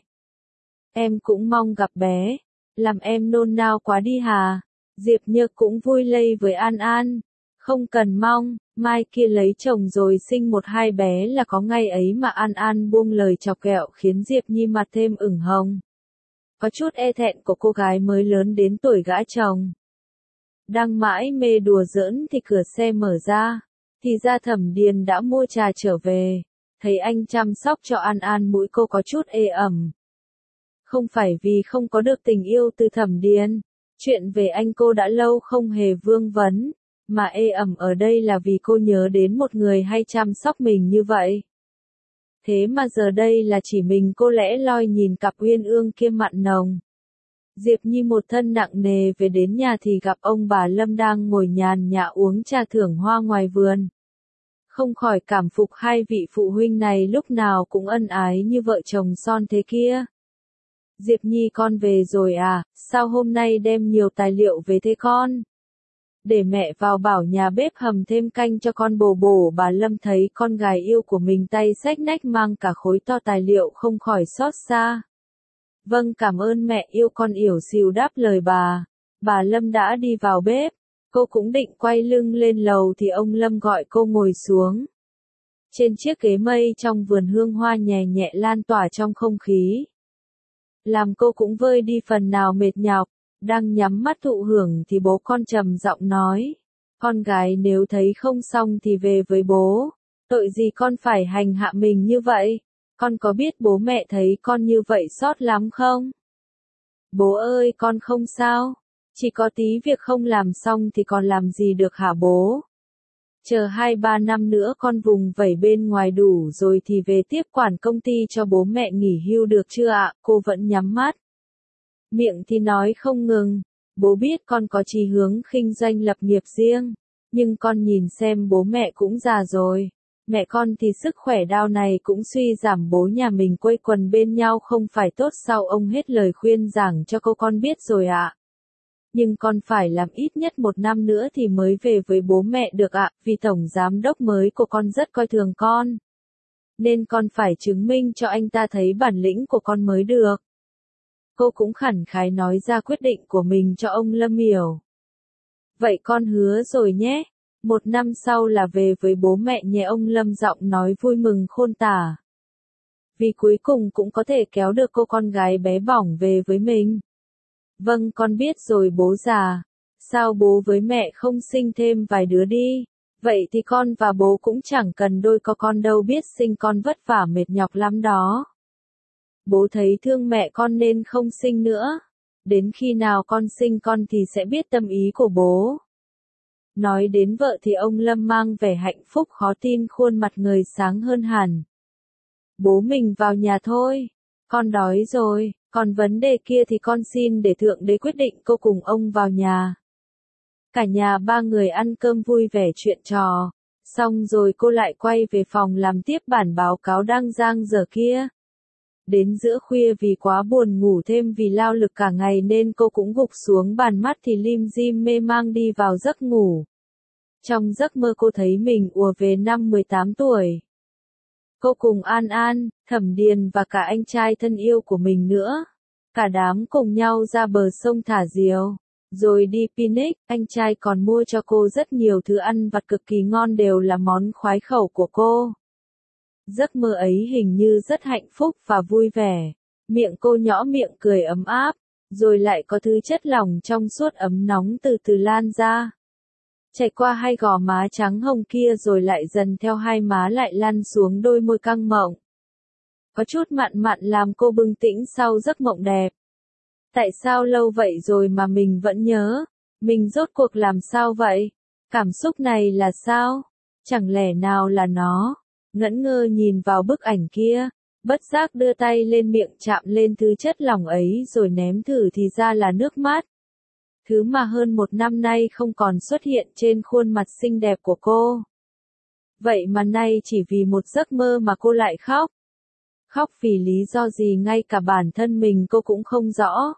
Em cũng mong gặp bé. Làm em nôn nao quá đi hà. Diệp Nhược cũng vui lây với An An. Không cần mong, mai kia lấy chồng rồi sinh 1-2 bé là có ngay ấy mà. An An buông lời chọc ghẹo khiến Diệp Nhi mặt thêm ửng hồng. Có chút e thẹn của cô gái mới lớn đến tuổi gã chồng. Đang mãi mê đùa giỡn thì cửa xe mở ra. Thì ra Thẩm Điền đã mua trà trở về. Thấy anh chăm sóc cho An An mũi cô có chút ê ẩm. Không phải vì không có được tình yêu từ Thẩm Điền. Chuyện về anh cô đã lâu không hề vương vấn. Mà ê ẩm ở đây là vì cô nhớ đến một người hay chăm sóc mình như vậy. Thế mà giờ đây là chỉ mình cô lẽ loi nhìn cặp uyên ương kia mặn nồng. Diệp Nhi một thân nặng nề về đến nhà thì gặp ông bà Lâm đang ngồi nhàn nhã uống trà thưởng hoa ngoài vườn. Không khỏi cảm phục hai vị phụ huynh này lúc nào cũng ân ái như vợ chồng son thế kia. Diệp Nhi con về rồi à, sao hôm nay đem nhiều tài liệu về thế con? Để mẹ vào bảo nhà bếp hầm thêm canh cho con bổ bổ. Bà Lâm thấy con gái yêu của mình tay xách nách mang cả khối to tài liệu không khỏi xót xa. Vâng cảm ơn mẹ yêu, con yểu xìu đáp lời bà. Bà Lâm đã đi vào bếp. Cô cũng định quay lưng lên lầu thì ông Lâm gọi cô ngồi xuống. Trên chiếc ghế mây trong vườn hương hoa nhẹ nhẹ lan tỏa trong không khí. Làm cô cũng vơi đi phần nào mệt nhọc. Đang nhắm mắt thụ hưởng thì bố con trầm giọng nói. Con gái nếu thấy không xong thì về với bố. Tội gì con phải hành hạ mình như vậy? Con có biết bố mẹ thấy con như vậy xót lắm không? Bố ơi con không sao. Chỉ có tí việc không làm xong thì còn làm gì được hả bố? Chờ 2-3 năm nữa con vùng vẫy bên ngoài đủ rồi thì về tiếp quản công ty cho bố mẹ nghỉ hưu được chưa ạ? Cô vẫn nhắm mắt. Miệng thì nói không ngừng. Bố biết con có chí hướng kinh doanh lập nghiệp riêng. Nhưng con nhìn xem bố mẹ cũng già rồi. Mẹ con thì sức khỏe đau này cũng suy giảm, bố nhà mình quây quần bên nhau không phải tốt sao? Ông hết lời khuyên giảng cho cô, con biết rồi ạ. Nhưng con phải làm ít nhất 1 năm nữa thì mới về với bố mẹ được ạ, vì tổng giám đốc mới của con rất coi thường con. Nên con phải chứng minh cho anh ta thấy bản lĩnh của con mới được. Cô cũng khẳng khái nói ra quyết định của mình cho ông Lâm hiểu. Vậy con hứa rồi nhé. 1 năm sau là về với bố mẹ nhé, ông Lâm giọng nói vui mừng khôn tả. Vì cuối cùng cũng có thể kéo được cô con gái bé bỏng về với mình. Vâng con biết rồi bố già. Sao bố với mẹ không sinh thêm vài đứa đi? Vậy thì con và bố cũng chẳng cần đôi có con đâu, biết sinh con vất vả mệt nhọc lắm đó. Bố thấy thương mẹ con nên không sinh nữa. Đến khi nào con sinh con thì sẽ biết tâm ý của bố. Nói đến vợ thì ông Lâm mang vẻ hạnh phúc khó tin, khuôn mặt ngời sáng hơn hẳn. Bố mình vào nhà thôi. Con đói rồi, còn vấn đề kia thì con xin để Thượng Đế quyết định. Cô cùng ông vào nhà. Cả nhà ba người ăn cơm vui vẻ chuyện trò. Xong rồi cô lại quay về phòng làm tiếp bản báo cáo đang dang dở kia. Đến giữa khuya vì quá buồn ngủ thêm vì lao lực cả ngày nên cô cũng gục xuống bàn, mắt thì lim dim mê mang đi vào giấc ngủ. Trong giấc mơ cô thấy mình ùa về năm 18 tuổi. Cô cùng An An, Thẩm Điền và cả anh trai thân yêu của mình nữa. Cả đám cùng nhau ra bờ sông thả diều. Rồi đi picnic, anh trai còn mua cho cô rất nhiều thứ ăn vặt cực kỳ ngon, đều là món khoái khẩu của cô. Giấc mơ ấy hình như rất hạnh phúc và vui vẻ. Miệng cô nhõ miệng cười ấm áp, rồi lại có thứ chất lỏng trong suốt ấm nóng từ từ lan ra. Chạy qua hai gò má trắng hồng kia rồi lại dần theo hai má lại lăn xuống đôi môi căng mọng. Có chút mặn mặn làm cô bừng tỉnh sau giấc mộng đẹp. Tại sao lâu vậy rồi mà mình vẫn nhớ? Mình rốt cuộc làm sao vậy? Cảm xúc này là sao? Chẳng lẽ nào là nó? Ngẩn ngơ nhìn vào bức ảnh kia, bất giác đưa tay lên miệng chạm lên thứ chất lỏng ấy rồi ném thử thì ra là nước mắt. Thứ mà hơn một năm nay không còn xuất hiện trên khuôn mặt xinh đẹp của cô. Vậy mà nay chỉ vì một giấc mơ mà cô lại khóc. Khóc vì lý do gì ngay cả bản thân mình cô cũng không rõ.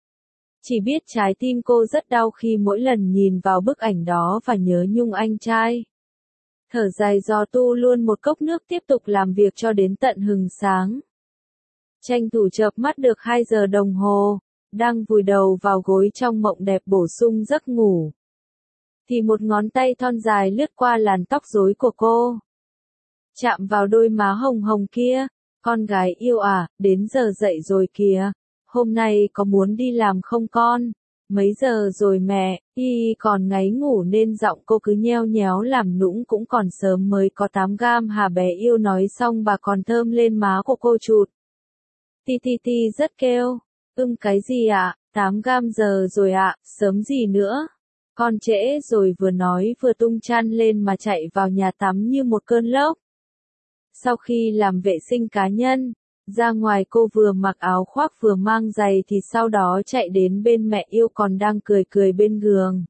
Chỉ biết trái tim cô rất đau khi mỗi lần nhìn vào bức ảnh đó và nhớ nhung anh trai. Thở dài giò tu luôn một cốc nước tiếp tục làm việc cho đến tận hừng sáng. Tranh thủ chợp mắt được 2 giờ đồng hồ, đang vùi đầu vào gối trong mộng đẹp bổ sung giấc ngủ. Thì một ngón tay thon dài lướt qua làn tóc rối của cô. Chạm vào đôi má hồng hồng kia, con gái yêu à, đến giờ dậy rồi kìa, hôm nay có muốn đi làm không con? Mấy giờ rồi mẹ? Y còn ngáy ngủ nên giọng cô cứ nheo nhéo làm nũng, cũng còn sớm mới có 8 gam hả bé yêu, nói xong bà còn thơm lên má của cô chụt. Ti ti ti rất kêu, cái gì ạ, 8 gam giờ rồi ạ, sớm gì nữa? Con trễ rồi, vừa nói vừa tung chăn lên mà chạy vào nhà tắm như một cơn lốc. Sau khi làm vệ sinh cá nhân, ra ngoài cô vừa mặc áo khoác vừa mang giày thì sau đó chạy đến bên mẹ yêu còn đang cười cười bên giường.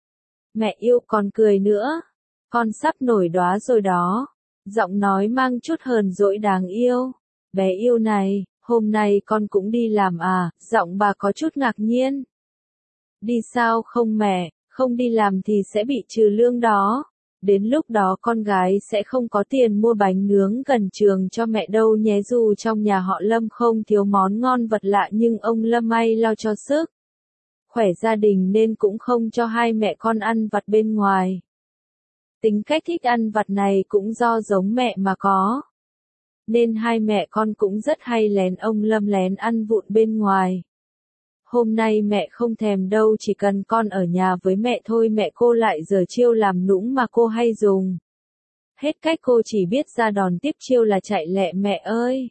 Mẹ yêu còn cười nữa, con sắp nổi đóa rồi đó. Giọng nói mang chút hờn dỗi đáng yêu. Bé yêu này, hôm nay con cũng đi làm à? Giọng bà có chút ngạc nhiên. Đi sao không mẹ, không đi làm thì sẽ bị trừ lương đó. Đến lúc đó con gái sẽ không có tiền mua bánh nướng gần trường cho mẹ đâu nhé. Dù trong nhà họ Lâm không thiếu món ngon vật lạ nhưng ông Lâm may lo cho sức khỏe gia đình nên cũng không cho hai mẹ con ăn vặt bên ngoài. Tính cách thích ăn vặt này cũng do giống mẹ mà có. Nên hai mẹ con cũng rất hay lén ông Lâm lén ăn vụn bên ngoài. Hôm nay mẹ không thèm đâu, chỉ cần con ở nhà với mẹ thôi. Mẹ cô lại giở chiêu làm nũng mà cô hay dùng. Hết cách cô chỉ biết ra đòn tiếp chiêu là chạy lẹ mẹ ơi.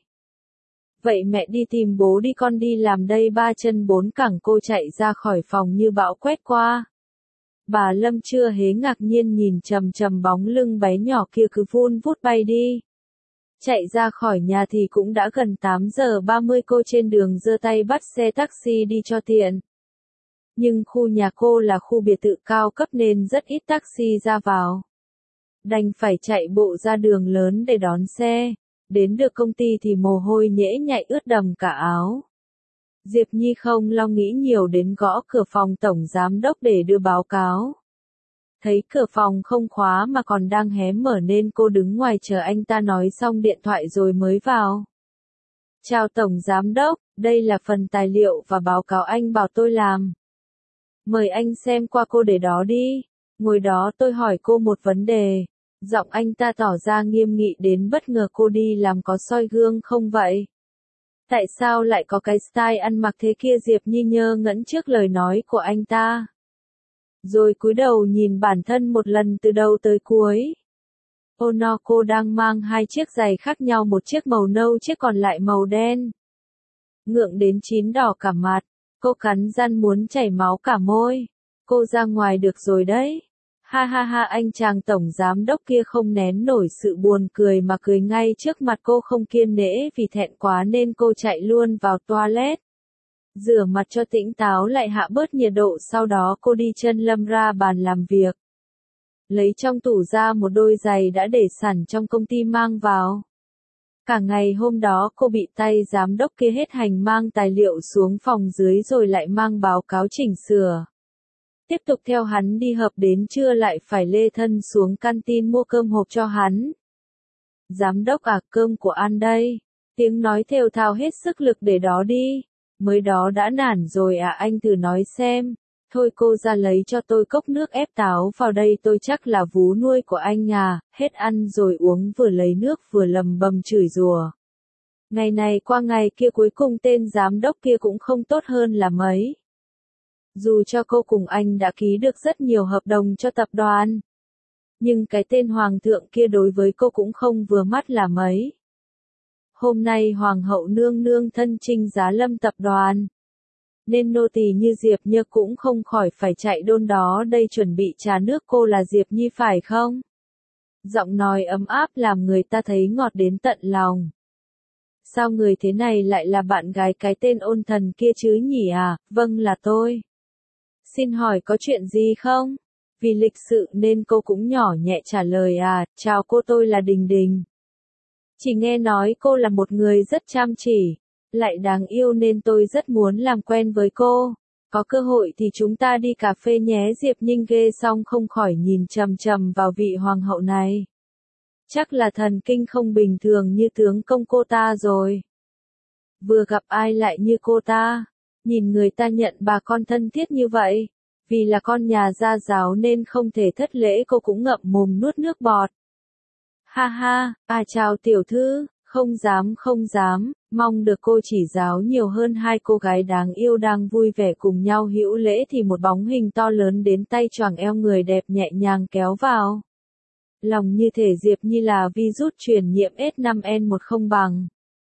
Vậy mẹ đi tìm bố đi, con đi làm đây. 3 chân 4 cẳng cô chạy ra khỏi phòng như bão quét qua. Bà Lâm chưa hề ngạc nhiên nhìn chằm chằm bóng lưng bé nhỏ kia cứ vun vút bay đi. Chạy ra khỏi nhà thì cũng đã gần 8 giờ 30, cô trên đường giơ tay bắt xe taxi đi cho tiện. Nhưng khu nhà cô là khu biệt thự cao cấp nên rất ít taxi ra vào. Đành phải chạy bộ ra đường lớn để đón xe. Đến được công ty thì mồ hôi nhễ nhại ướt đầm cả áo. Diệp Nhi không lo nghĩ nhiều đến gõ cửa phòng tổng giám đốc để đưa báo cáo. Thấy cửa phòng không khóa mà còn đang hé mở nên cô đứng ngoài chờ anh ta nói xong điện thoại rồi mới vào. Chào tổng giám đốc, đây là phần tài liệu và báo cáo anh bảo tôi làm. Mời anh xem qua, cô để đó đi. Ngồi đó tôi hỏi cô một vấn đề. Giọng anh ta tỏ ra nghiêm nghị đến bất ngờ. Cô đi làm có soi gương không vậy? Tại sao lại có cái style ăn mặc thế kia? Diệp Nhi ngơ ngẩn trước lời nói của anh ta. Rồi cúi đầu nhìn bản thân một lần từ đầu tới cuối. Cô đang mang hai chiếc giày khác nhau, một chiếc màu nâu, chiếc còn lại màu đen. Ngượng đến chín đỏ cả mặt, cô cắn răng muốn chảy máu cả môi. Cô ra ngoài được rồi đấy. Ha ha ha, anh chàng tổng giám đốc kia không nén nổi sự buồn cười mà cười ngay trước mặt cô, không kiêng nể vì thẹn quá nên cô chạy luôn vào toilet. Rửa mặt cho tỉnh táo lại hạ bớt nhiệt độ, sau đó cô đi chân lâm ra bàn làm việc. Lấy trong tủ ra một đôi giày đã để sẵn trong công ty mang vào. Cả ngày hôm đó cô bị tay giám đốc kia hết hành, mang tài liệu xuống phòng dưới rồi lại mang báo cáo chỉnh sửa. Tiếp tục theo hắn đi họp, đến trưa lại phải lê thân xuống canteen mua cơm hộp cho hắn. Giám đốc à, cơm của ăn đây. Tiếng nói thều thào hết sức lực, để đó đi. Mới đó đã nản rồi à, anh thử nói xem. Thôi cô ra lấy cho tôi cốc nước ép táo vào đây, tôi chắc là vú nuôi của anh à. Hết ăn rồi uống, vừa lấy nước vừa lầm bầm chửi rủa. Ngày này qua ngày kia, cuối cùng tên giám đốc kia cũng không tốt hơn là mấy. Dù cho cô cùng anh đã ký được rất nhiều hợp đồng cho tập đoàn, nhưng cái tên hoàng thượng kia đối với cô cũng không vừa mắt là mấy. Hôm nay hoàng hậu nương nương thân chinh giá lâm tập đoàn, nên nô tỳ như Diệp Nhi cũng không khỏi phải chạy đôn đó đây chuẩn bị trà nước. Cô là Diệp Nhi phải không? Giọng nói ấm áp làm người ta thấy ngọt đến tận lòng. Sao người thế này lại là bạn gái cái tên ôn thần kia chứ nhỉ? À, vâng là tôi. Xin hỏi có chuyện gì không? Vì lịch sự nên cô cũng nhỏ nhẹ trả lời. À, chào cô, tôi là Đình Đình. Chỉ nghe nói cô là một người rất chăm chỉ, lại đáng yêu nên tôi rất muốn làm quen với cô. Có cơ hội thì chúng ta đi cà phê nhé. Diệp Ninh ghê xong không khỏi nhìn chằm chằm vào vị hoàng hậu này. Chắc là thần kinh không bình thường như tướng công cô ta rồi. Vừa gặp ai lại như cô ta. Nhìn người ta nhận bà con thân thiết như vậy. Vì là con nhà gia giáo nên không thể thất lễ, cô cũng ngậm mồm nuốt nước bọt. Ha ha, chào tiểu thư, không dám, mong được cô chỉ giáo nhiều hơn. Hai cô gái đáng yêu đang vui vẻ cùng nhau hữu lễ thì một bóng hình to lớn đến tay choàng eo người đẹp nhẹ nhàng kéo vào. Lòng như thể Diệp Nhi là virus truyền nhiễm S5N1 không bằng.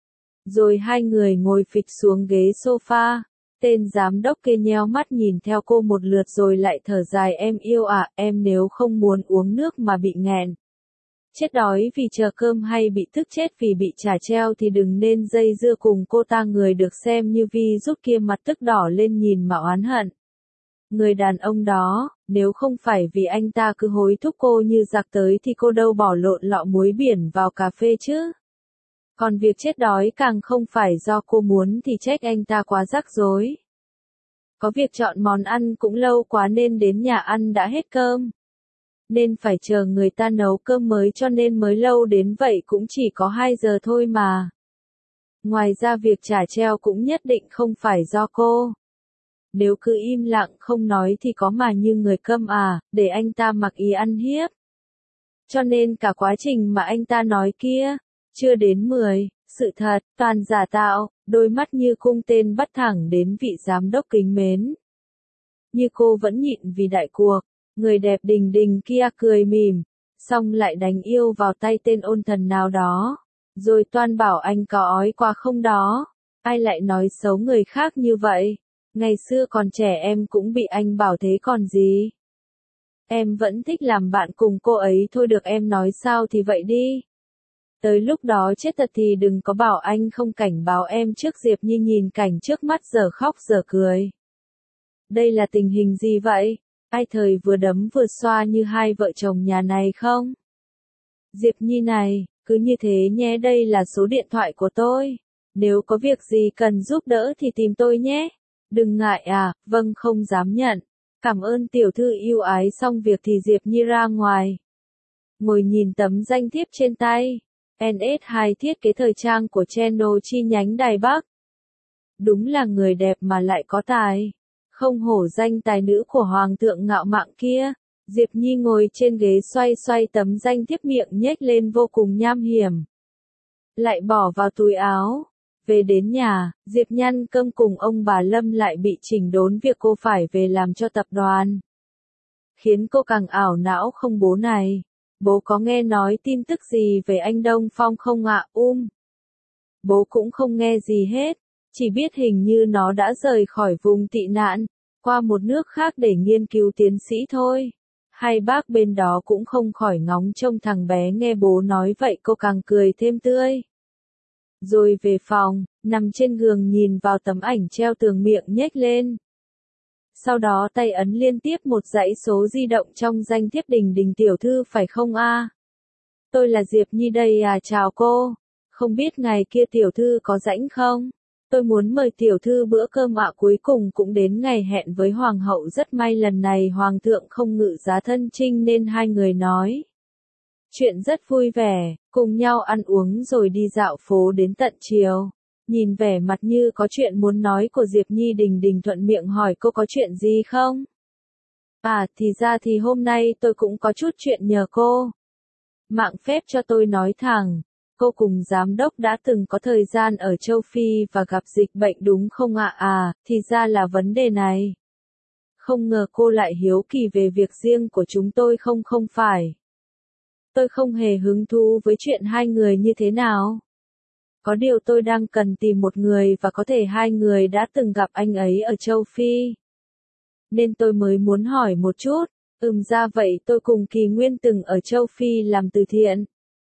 Rồi hai người ngồi phịch xuống ghế sofa. Tên giám đốc kia nheo mắt nhìn theo cô một lượt rồi lại thở dài. Em yêu à, em nếu không muốn uống nước mà bị nghẹn, chết đói vì chờ cơm hay bị tức chết vì bị trả treo thì đừng nên dây dưa cùng cô ta. Người được xem như virus kia mặt tức đỏ lên nhìn mà oán hận. Người đàn ông đó, nếu không phải vì anh ta cứ hối thúc cô như giặc tới thì cô đâu bỏ lộn lọ muối biển vào cà phê chứ. Còn việc chết đói càng không phải do cô muốn thì trách anh ta quá rắc rối. Có việc chọn món ăn cũng lâu quá nên đến nhà ăn đã hết cơm. Nên phải chờ người ta nấu cơm mới cho nên mới lâu đến vậy, cũng chỉ có 2 giờ thôi mà. Ngoài ra việc trả treo cũng nhất định không phải do cô. Nếu cứ im lặng không nói thì có mà như người câm à, để anh ta mặc ý ăn hiếp. Cho nên cả quá trình mà anh ta nói kia, chưa đến 10, sự thật, toàn giả tạo, đôi mắt như cung tên bắt thẳng đến vị giám đốc kính mến. Như cô vẫn nhịn vì đại cuộc, người đẹp Đình Đình kia cười mỉm, xong lại đánh yêu vào tay tên ôn thần nào đó, rồi toan bảo anh có ói quá không đó, ai lại nói xấu người khác như vậy, ngày xưa còn trẻ em cũng bị anh bảo thế còn gì. Em vẫn thích làm bạn cùng cô ấy thôi, được em nói sao thì vậy đi. Tới lúc đó chết thật thì đừng có bảo anh không cảnh báo em trước. Diệp Nhi nhìn cảnh trước mắt giờ khóc giờ cười. Đây là tình hình gì vậy? Ai thời vừa đấm vừa xoa như hai vợ chồng nhà này không? Diệp Nhi này, cứ như thế nhé, đây là số điện thoại của tôi. Nếu có việc gì cần giúp đỡ thì tìm tôi nhé. Đừng ngại à, vâng không dám nhận. Cảm ơn tiểu thư yêu ái. Xong việc thì Diệp Nhi ra ngoài. Ngồi nhìn tấm danh thiếp trên tay. NS2 thiết kế thời trang của Channel chi nhánh Đài Bắc. Đúng là người đẹp mà lại có tài. Không hổ danh tài nữ của hoàng thượng ngạo mạn kia. Diệp Nhi ngồi trên ghế xoay xoay tấm danh thiếp, miệng nhếch lên vô cùng nham hiểm. Lại bỏ vào túi áo. Về đến nhà, Diệp Nhăn Cơm cùng ông bà Lâm lại bị chỉnh đốn việc cô phải về làm cho tập đoàn. Khiến cô càng ảo não không bố này. Bố có nghe nói tin tức gì về anh Đông Phong không ạ? Bố cũng không nghe gì hết. Chỉ biết hình như nó đã rời khỏi vùng tị nạn, qua một nước khác để nghiên cứu tiến sĩ thôi. Hai bác bên đó cũng không khỏi ngóng trông thằng bé nghe bố nói vậy cô càng cười thêm tươi. Rồi về phòng, nằm trên giường nhìn vào tấm ảnh treo tường miệng nhếch lên. Sau đó tay ấn liên tiếp một dãy số di động trong danh thiếp Đình Đình tiểu thư phải không a? Tôi là Diệp Nhi đây à, chào cô. Không biết ngày kia tiểu thư có rảnh không? Tôi muốn mời tiểu thư bữa cơm ạ. Cuối cùng cũng đến ngày hẹn với hoàng hậu, rất may lần này hoàng thượng không ngự giá thân chinh nên hai người nói chuyện rất vui vẻ, cùng nhau ăn uống rồi đi dạo phố đến tận chiều. Nhìn vẻ mặt như có chuyện muốn nói của Diệp Nhi, Đình Đình thuận miệng hỏi cô có chuyện gì không? À, thì ra thì hôm nay tôi cũng có chút chuyện nhờ cô. Mạng phép cho tôi nói thẳng, cô cùng giám đốc đã từng có thời gian ở châu Phi và gặp dịch bệnh đúng không ạ? À, thì ra là vấn đề này. Không ngờ cô lại hiếu kỳ về việc riêng của chúng tôi không phải. Tôi không hề hứng thú với chuyện hai người như thế nào. Có điều tôi đang cần tìm một người và có thể hai người đã từng gặp anh ấy ở châu Phi. Nên tôi mới muốn hỏi một chút. Ra vậy tôi cùng Kỳ Nguyên từng ở châu Phi làm từ thiện.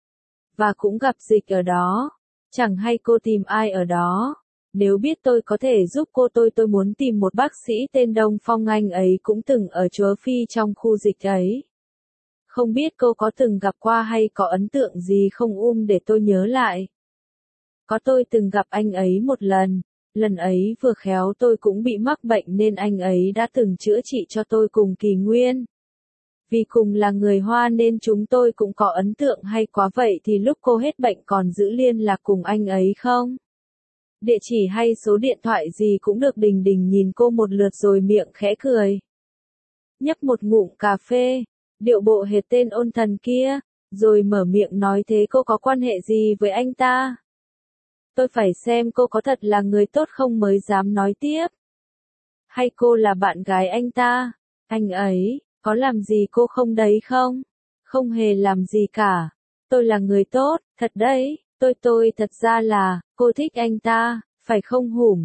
Và cũng gặp dịch ở đó. Chẳng hay cô tìm ai ở đó. Nếu biết tôi có thể giúp cô, tôi muốn tìm một bác sĩ tên Đông Phong, anh ấy cũng từng ở châu Phi trong khu dịch ấy. Không biết cô có từng gặp qua hay có ấn tượng gì không để tôi nhớ lại. Có, tôi từng gặp anh ấy một lần ấy vừa khéo tôi cũng bị mắc bệnh nên anh ấy đã từng chữa trị cho tôi cùng Kỳ Nguyên. Vì cùng là người Hoa nên chúng tôi cũng có ấn tượng. Hay quá, vậy thì lúc cô hết bệnh còn giữ liên lạc cùng anh ấy không? Địa chỉ hay số điện thoại gì cũng được. Đình Đình nhìn cô một lượt rồi miệng khẽ cười. Nhấp một ngụm cà phê, điệu bộ hệt tên ôn thần kia, rồi mở miệng nói thế cô có quan hệ gì với anh ta? Tôi phải xem cô có thật là người tốt không mới dám nói tiếp. Hay cô là bạn gái anh ta? Anh ấy có làm gì cô không đấy không? Không hề làm gì cả. Tôi là người tốt, thật đấy. Tôi thật ra là, cô thích anh ta, phải không hủm?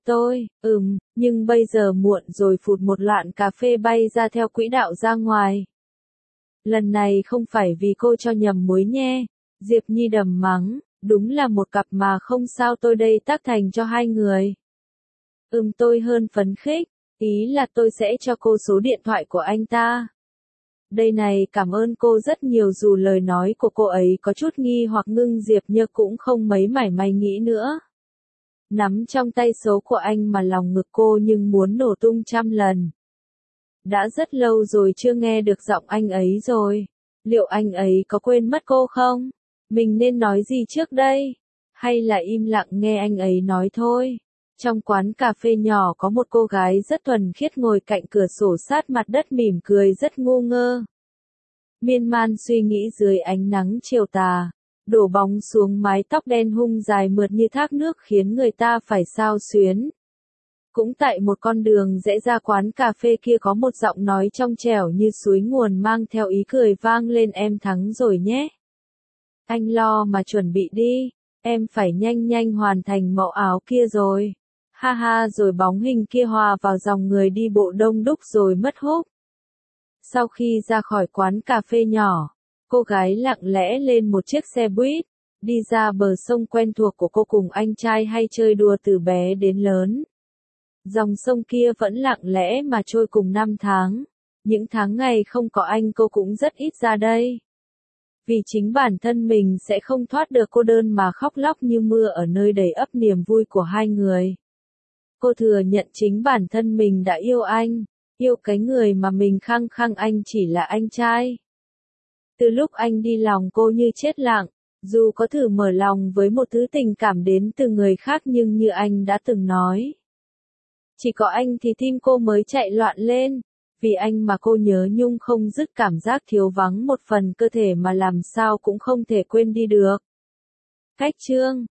Nhưng bây giờ muộn rồi. Phụt một loạn cà phê bay ra theo quỹ đạo ra ngoài. Lần này không phải vì cô cho nhầm muối nhé. Diệp Nhi đầm mắng, đúng là một cặp mà không sao, tôi đây tác thành cho hai người. Tôi hơn phấn khích, ý là tôi sẽ cho cô số điện thoại của anh ta. Đây này, cảm ơn cô rất nhiều. Dù lời nói của cô ấy có chút nghi hoặc nhưng Diệp Như cũng không mấy mảy may nghĩ nữa. Nắm trong tay số của anh mà lòng ngực cô nhưng muốn nổ tung trăm lần. Đã rất lâu rồi chưa nghe được giọng anh ấy rồi. Liệu anh ấy có quên mất cô không? Mình nên nói gì trước đây? Hay là im lặng nghe anh ấy nói thôi? Trong quán cà phê nhỏ có một cô gái rất thuần khiết ngồi cạnh cửa sổ sát mặt đất mỉm cười rất ngu ngơ. Miên man suy nghĩ dưới ánh nắng chiều tà, đổ bóng xuống mái tóc đen hung dài mượt như thác nước khiến người ta phải xao xuyến. Cũng tại một con đường rẽ ra quán cà phê kia có một giọng nói trong trẻo như suối nguồn mang theo ý cười vang lên, em thắng rồi nhé. Anh lo mà chuẩn bị đi, em phải nhanh nhanh hoàn thành mẫu áo kia rồi. Ha ha, rồi bóng hình kia hòa vào dòng người đi bộ đông đúc rồi mất hút. Sau khi ra khỏi quán cà phê nhỏ, cô gái lặng lẽ lên một chiếc xe buýt, đi ra bờ sông quen thuộc của cô cùng anh trai hay chơi đùa từ bé đến lớn. Dòng sông kia vẫn lặng lẽ mà trôi cùng năm tháng. Những tháng ngày không có anh cô cũng rất ít ra đây. Vì chính bản thân mình sẽ không thoát được cô đơn mà khóc lóc như mưa ở nơi đầy ắp niềm vui của hai người. Cô thừa nhận chính bản thân mình đã yêu anh, yêu cái người mà mình khăng khăng anh chỉ là anh trai. Từ lúc anh đi lòng cô như chết lặng, dù có thử mở lòng với một thứ tình cảm đến từ người khác nhưng như anh đã từng nói. Chỉ có anh thì tim cô mới chạy loạn lên, vì anh mà cô nhớ nhung không dứt, cảm giác thiếu vắng một phần cơ thể mà làm sao cũng không thể quên đi được. Cách chương